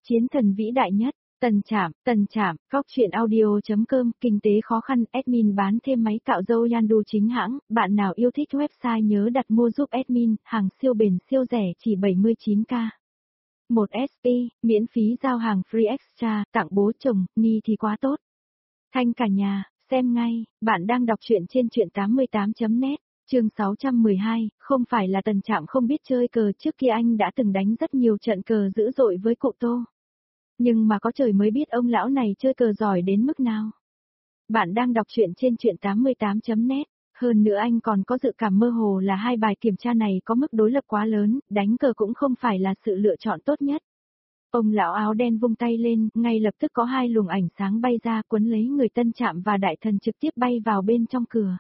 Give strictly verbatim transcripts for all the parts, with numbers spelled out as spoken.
Chiến thần vĩ đại nhất, Tần Trạm, Tần Trạm, Góc truyện audio.com, kinh tế khó khăn, admin bán thêm máy cạo râu Yandu chính hãng, bạn nào yêu thích website nhớ đặt mua giúp admin, hàng siêu bền siêu rẻ chỉ bảy mươi chín k. một ét pê, miễn phí giao hàng free extra, tặng bố chồng, ni thì quá tốt. Thanh cả nhà, xem ngay, bạn đang đọc truyện trên truyện tám mươi tám chấm net. Chương sáu trăm mười hai, không phải là Tần Trạm không biết chơi cờ, trước kia anh đã từng đánh rất nhiều trận cờ dữ dội với cụ Tô. Nhưng mà có trời mới biết ông lão này chơi cờ giỏi đến mức nào. Bạn đang đọc truyện trên truyện tám mươi tám chấm net, hơn nữa anh còn có dự cảm mơ hồ là hai bài kiểm tra này có mức đối lập quá lớn, đánh cờ cũng không phải là sự lựa chọn tốt nhất. Ông lão áo đen vung tay lên, ngay lập tức có hai luồng ảnh sáng bay ra quấn lấy người Tân Trạm và đại thần trực tiếp bay vào bên trong cửa.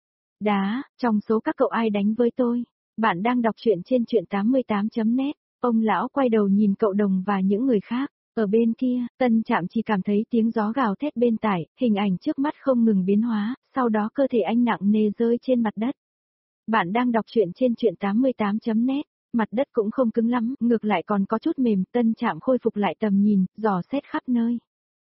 Đá, trong số các cậu ai đánh với tôi? Bạn đang đọc truyện trên truyện tám mươi tám chấm net, ông lão quay đầu nhìn cậu đồng và những người khác. Ở bên kia, Tân Trạm chỉ cảm thấy tiếng gió gào thét bên tai, hình ảnh trước mắt không ngừng biến hóa, sau đó cơ thể anh nặng nề rơi trên mặt đất. Bạn đang đọc truyện trên truyện tám mươi tám chấm net, mặt đất cũng không cứng lắm, ngược lại còn có chút mềm, Tân Trạm khôi phục lại tầm nhìn, dò xét khắp nơi.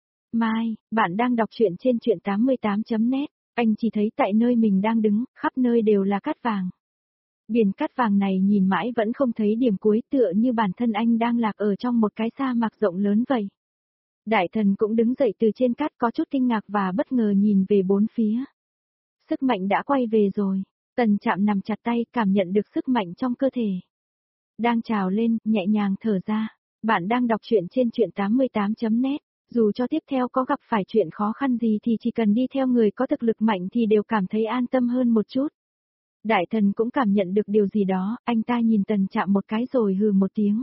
Mai, bạn đang đọc truyện trên truyện tám mươi tám chấm net, anh chỉ thấy tại nơi mình đang đứng, khắp nơi đều là cát vàng. Biển cát vàng này nhìn mãi vẫn không thấy điểm cuối, tựa như bản thân anh đang lạc ở trong một cái sa mạc rộng lớn vậy. Đại thần cũng đứng dậy từ trên cát có chút kinh ngạc và bất ngờ nhìn về bốn phía. Sức mạnh đã quay về rồi, Tần Trạm nằm chặt tay cảm nhận được sức mạnh trong cơ thể. Đang trào lên, nhẹ nhàng thở ra, bạn đang đọc truyện trên truyện tám mươi tám chấm net, dù cho tiếp theo có gặp phải chuyện khó khăn gì thì chỉ cần đi theo người có thực lực mạnh thì đều cảm thấy an tâm hơn một chút. Đại thần cũng cảm nhận được điều gì đó, anh ta nhìn Tần Trạm một cái rồi hừ một tiếng.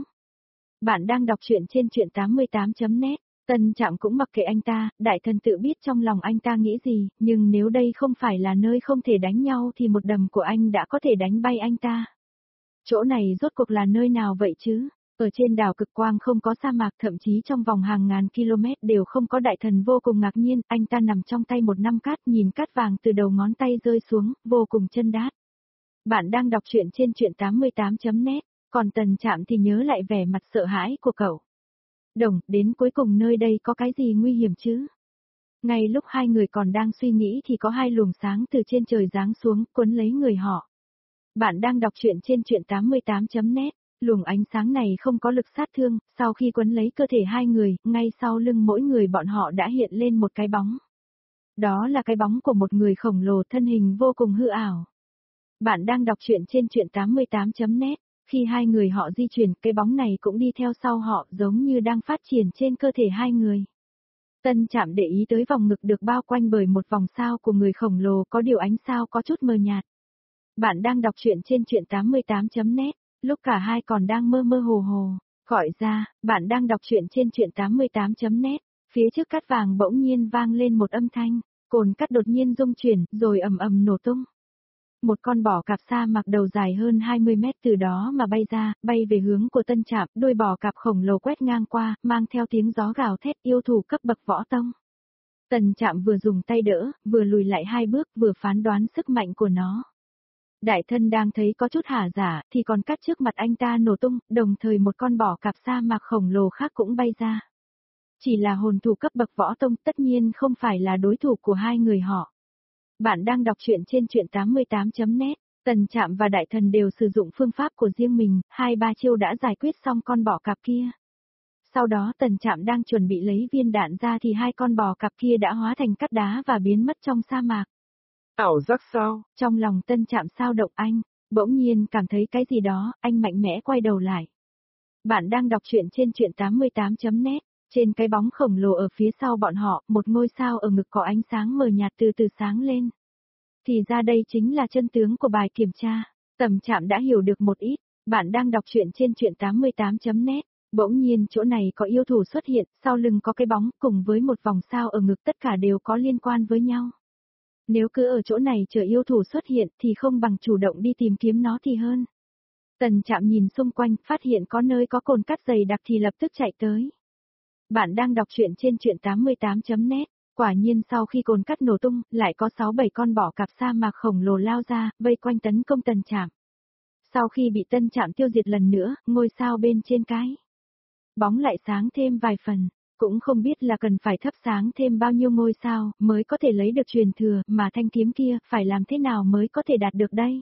Bạn đang đọc truyện trên truyện tám mươi tám chấm net, Tần Trạm cũng mặc kệ anh ta, đại thần tự biết trong lòng anh ta nghĩ gì, nhưng nếu đây không phải là nơi không thể đánh nhau thì một đầm của anh đã có thể đánh bay anh ta. Chỗ này rốt cuộc là nơi nào vậy chứ? Ở trên đảo cực quang không có sa mạc, thậm chí trong vòng hàng ngàn km đều không có, đại thần vô cùng ngạc nhiên, anh ta nằm trong tay một nắm cát, nhìn cát vàng từ đầu ngón tay rơi xuống, vô cùng chân đát. Bạn đang đọc truyện trên truyện tám mươi tám chấm net, còn Tần Trạm thì nhớ lại vẻ mặt sợ hãi của cậu. Đồng, đến cuối cùng nơi đây có cái gì nguy hiểm chứ? Ngay lúc hai người còn đang suy nghĩ thì có hai luồng sáng từ trên trời giáng xuống, cuốn lấy người họ. Bạn đang đọc truyện trên truyện tám mươi tám chấm net, luồng ánh sáng này không có lực sát thương, sau khi quấn lấy cơ thể hai người, ngay sau lưng mỗi người bọn họ đã hiện lên một cái bóng. Đó là cái bóng của một người khổng lồ, thân hình vô cùng hư ảo. Bạn đang đọc truyện trên truyện tám mươi tám chấm net, khi hai người họ di chuyển, cái bóng này cũng đi theo sau họ, giống như đang phát triển trên cơ thể hai người. Tân Trạm để ý tới vòng ngực được bao quanh bởi một vòng sao của người khổng lồ, có điều ánh sao có chút mờ nhạt. Bạn đang đọc truyện trên truyện tám mươi tám chấm net, lúc cả hai còn đang mơ mơ hồ hồ, gọi ra, bạn đang đọc truyện trên truyện tám mươi tám chấm net, phía trước cát vàng bỗng nhiên vang lên một âm thanh, cồn cát đột nhiên rung chuyển, rồi ầm ầm nổ tung. Một con bò cạp sa mạc đầu dài hơn hai mươi mét từ đó mà bay ra, bay về hướng của Tân Trạm, đuôi bò cạp khổng lồ quét ngang qua, mang theo tiếng gió gào thét, yêu thủ cấp bậc võ tông. Tần Trạm vừa dùng tay đỡ, vừa lùi lại hai bước, vừa phán đoán sức mạnh của nó. Đại thân đang thấy có chút hả giả, thì còn cát trước mặt anh ta nổ tung, đồng thời một con bò cạp sa mạc khổng lồ khác cũng bay ra. Chỉ là hồn thủ cấp bậc võ tông, tất nhiên không phải là đối thủ của hai người họ. Bạn đang đọc truyện trên truyện tám mươi tám chấm net, Tần Trạm và đại thần đều sử dụng phương pháp của riêng mình, hai ba chiêu đã giải quyết xong con bò cạp kia. Sau đó Tần Trạm đang chuẩn bị lấy viên đạn ra thì hai con bò cạp kia đã hóa thành cát đá và biến mất trong sa mạc. Ảo giác sao? Trong lòng Tân Trạm sao động, anh bỗng nhiên cảm thấy cái gì đó, anh mạnh mẽ quay đầu lại. Bạn đang đọc truyện trên truyện tám mươi tám chấm net, trên cái bóng khổng lồ ở phía sau bọn họ, một ngôi sao ở ngực có ánh sáng mờ nhạt từ từ sáng lên. Thì ra đây chính là chân tướng của bài kiểm tra. Tần Trạm đã hiểu được một ít. Bạn đang đọc truyện trên truyện tám mươi tám chấm net, bỗng nhiên chỗ này có yêu thủ xuất hiện, sau lưng có cái bóng cùng với một vòng sao ở ngực, tất cả đều có liên quan với nhau. Nếu cứ ở chỗ này chờ yêu thủ xuất hiện thì không bằng chủ động đi tìm kiếm nó thì hơn. Tần Trạm nhìn xung quanh, phát hiện có nơi có cồn cát dày đặc thì lập tức chạy tới. Bạn đang đọc truyện trên truyện tám mươi tám chấm net, quả nhiên sau khi cồn cát nổ tung, lại có sáu bảy con bò cạp sa mạc khổng lồ lao ra, vây quanh tấn công Tần Trạm. Sau khi bị Tân Trạm tiêu diệt lần nữa, ngôi sao bên trên cái bóng lại sáng thêm vài phần, cũng không biết là cần phải thắp sáng thêm bao nhiêu ngôi sao mới có thể lấy được truyền thừa, mà thanh kiếm kia phải làm thế nào mới có thể đạt được đây?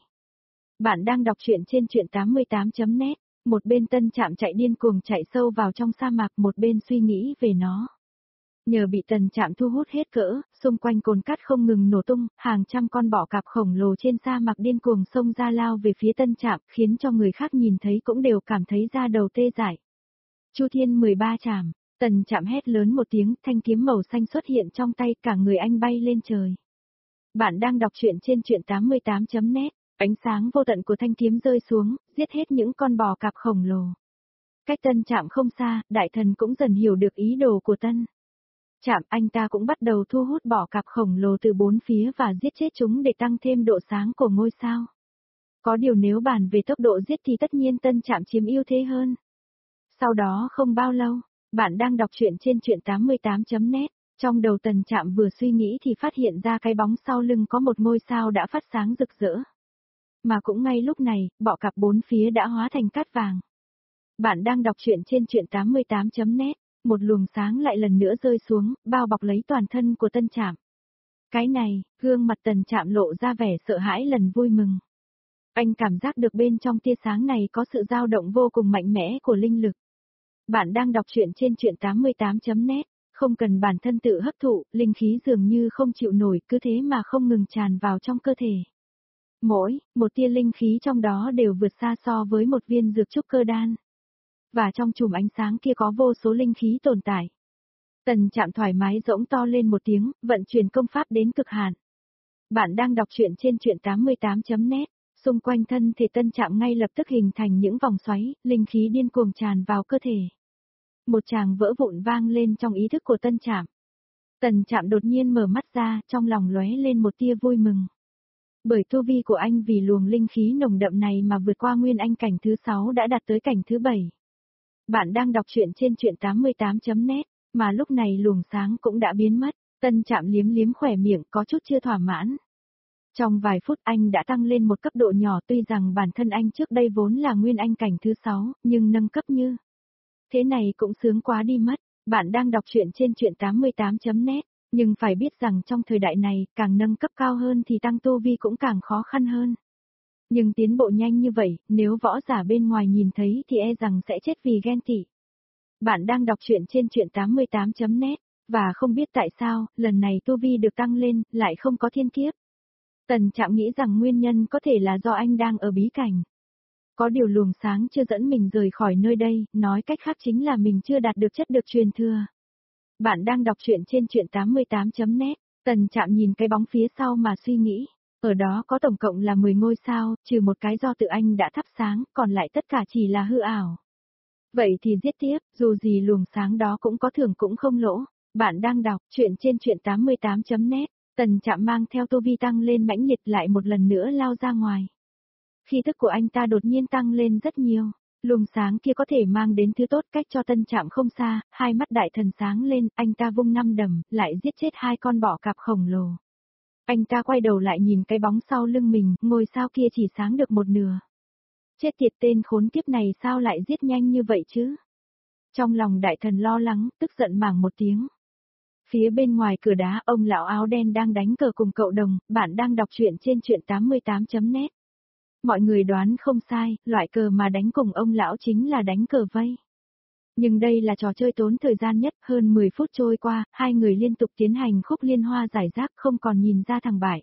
Bạn đang đọc truyện trên truyện tám mươi tám chấm net, một bên Tân Trạm chạy điên cuồng chạy sâu vào trong sa mạc, một bên suy nghĩ về nó. Nhờ bị Tần Trạm thu hút hết cỡ, xung quanh cồn cát không ngừng nổ tung, hàng trăm con bọ cạp khổng lồ trên sa mạc điên cuồng xông ra lao về phía Tân Trạm, khiến cho người khác nhìn thấy cũng đều cảm thấy da đầu tê dại. Chu Thiên mười ba trảm, Tần Trạm hét lớn một tiếng, thanh kiếm màu xanh xuất hiện trong tay, cả người anh bay lên trời. Bạn đang đọc truyện trên truyện tám mươi tám chấm net, ánh sáng vô tận của thanh kiếm rơi xuống, giết hết những con bò cạp khổng lồ. Cách Tân Trạm không xa, đại thần cũng dần hiểu được ý đồ của Tân Trạm, anh ta cũng bắt đầu thu hút bò cạp khổng lồ từ bốn phía và giết chết chúng để tăng thêm độ sáng của ngôi sao. Có điều nếu bàn về tốc độ giết thì tất nhiên Tân Trạm chiếm ưu thế hơn. Sau đó không bao lâu, bạn đang đọc truyện trên truyện tám mươi tám chấm net, trong đầu Tần Trạm vừa suy nghĩ thì phát hiện ra cái bóng sau lưng có một ngôi sao đã phát sáng rực rỡ. Mà cũng ngay lúc này, bọ cạp bốn phía đã hóa thành cát vàng. Bạn đang đọc truyện trên truyện tám mươi tám chấm net, một luồng sáng lại lần nữa rơi xuống, bao bọc lấy toàn thân của Tân Trạm. Cái này, gương mặt Tần Trạm lộ ra vẻ sợ hãi lần vui mừng. Anh cảm giác được bên trong tia sáng này có sự dao động vô cùng mạnh mẽ của linh lực. Bạn đang đọc truyện trên truyện tám mươi tám chấm net, không cần bản thân tự hấp thụ, linh khí dường như không chịu nổi, cứ thế mà không ngừng tràn vào trong cơ thể. Mỗi, một tia linh khí trong đó đều vượt xa so với một viên dược trúc cơ đan. Và trong chùm ánh sáng kia có vô số linh khí tồn tại. Tần Trạm thoải mái rỗng to lên một tiếng, vận chuyển công pháp đến cực hạn. Bạn đang đọc truyện trên truyện tám mươi tám chấm net, xung quanh thân thể Tân Trạm ngay lập tức hình thành những vòng xoáy, linh khí điên cuồng tràn vào cơ thể. Một tràng vỡ vụn vang lên trong ý thức của Tân Trạm. Tần Trạm đột nhiên mở mắt ra, trong lòng lóe lên một tia vui mừng. Bởi tu vi của anh vì luồng linh khí nồng đậm này mà vượt qua nguyên anh cảnh thứ sáu đã đạt tới cảnh thứ bảy. Bạn đang đọc truyện trên truyện tám mươi tám chấm net, mà lúc này luồng sáng cũng đã biến mất, Tân Trạm liếm liếm khỏe miệng có chút chưa thỏa mãn. Trong vài phút anh đã tăng lên một cấp độ nhỏ, tuy rằng bản thân anh trước đây vốn là nguyên anh cảnh thứ sáu, nhưng nâng cấp như thế này cũng sướng quá đi mất. Bạn đang đọc truyện trên truyện tám mươi tám chấm net, nhưng phải biết rằng trong thời đại này, càng nâng cấp cao hơn thì tăng tu vi cũng càng khó khăn hơn. Nhưng tiến bộ nhanh như vậy, nếu võ giả bên ngoài nhìn thấy thì e rằng sẽ chết vì ghen tị. Bạn đang đọc truyện trên truyện tám mươi tám chấm net, và không biết tại sao, lần này tu vi được tăng lên, lại không có thiên kiếp. Tần Trạm nghĩ rằng nguyên nhân có thể là do anh đang ở bí cảnh. Có điều luồng sáng chưa dẫn mình rời khỏi nơi đây, nói cách khác chính là mình chưa đạt được chất được truyền thừa. Bạn đang đọc truyện trên truyện tám mươi tám chấm net, Tần Trạm nhìn cái bóng phía sau mà suy nghĩ. Ở đó có tổng cộng là mười ngôi sao, trừ một cái do tự anh đã thắp sáng, còn lại tất cả chỉ là hư ảo. Vậy thì giết tiếp, dù gì luồng sáng đó cũng có thưởng cũng không lỗ. Bạn đang đọc truyện trên truyện tám mươi tám chấm net, Tần Trạm mang theo tu vi tăng lên mãnh liệt lại một lần nữa lao ra ngoài. Khí thức của anh ta đột nhiên tăng lên rất nhiều, luồng sáng kia có thể mang đến thứ tốt, cách cho Tân Trạm không xa, hai mắt đại thần sáng lên, anh ta vung năm đầm, lại giết chết hai con bọ cạp khổng lồ. Anh ta quay đầu lại nhìn cái bóng sau lưng mình, ngôi sao kia chỉ sáng được một nửa. Chết tiệt, tên khốn kiếp này sao lại giết nhanh như vậy chứ? Trong lòng đại thần lo lắng, tức giận mảng một tiếng. Phía bên ngoài cửa đá, ông lão áo đen đang đánh cờ cùng cậu đồng, bạn đang đọc truyện trên truyện tám mươi tám chấm net. Mọi người đoán không sai, loại cờ mà đánh cùng ông lão chính là đánh cờ vây. Nhưng đây là trò chơi tốn thời gian nhất, hơn mười phút trôi qua, hai người liên tục tiến hành khúc liên hoa giải rác không còn nhìn ra thằng bại.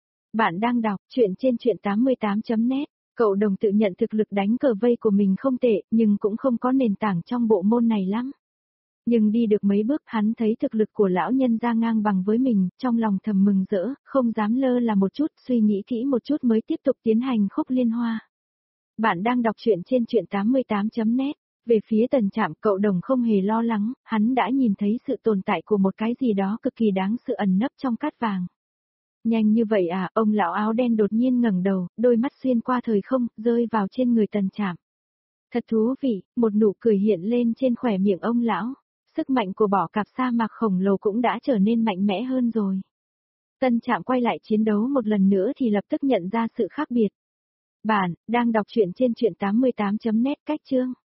Bạn đang đọc truyện trên truyện tám mươi tám chấm net, cậu đồng tự nhận thực lực đánh cờ vây của mình không tệ, nhưng cũng không có nền tảng trong bộ môn này lắm. Nhưng đi được mấy bước hắn thấy thực lực của lão nhân ra ngang bằng với mình, trong lòng thầm mừng rỡ, không dám lơ là một chút, suy nghĩ kỹ một chút mới tiếp tục tiến hành khúc liên hoa. Bạn đang đọc truyện trên truyện tám mươi tám chấm net. Về phía Tần Trạm, cậu đồng không hề lo lắng, hắn đã nhìn thấy sự tồn tại của một cái gì đó cực kỳ đáng sợ ẩn nấp trong cát vàng. Nhanh như vậy à, ông lão áo đen đột nhiên ngẩng đầu, đôi mắt xuyên qua thời không, rơi vào trên người Tần Trạm. Thật thú vị, một nụ cười hiện lên trên khóe miệng ông lão, sức mạnh của bọ cạp sa mạc khổng lồ cũng đã trở nên mạnh mẽ hơn rồi. Tần Trạm quay lại chiến đấu một lần nữa thì lập tức nhận ra sự khác biệt. Bạn đang đọc truyện trên truyện tám mươi tám chấm net, cách chương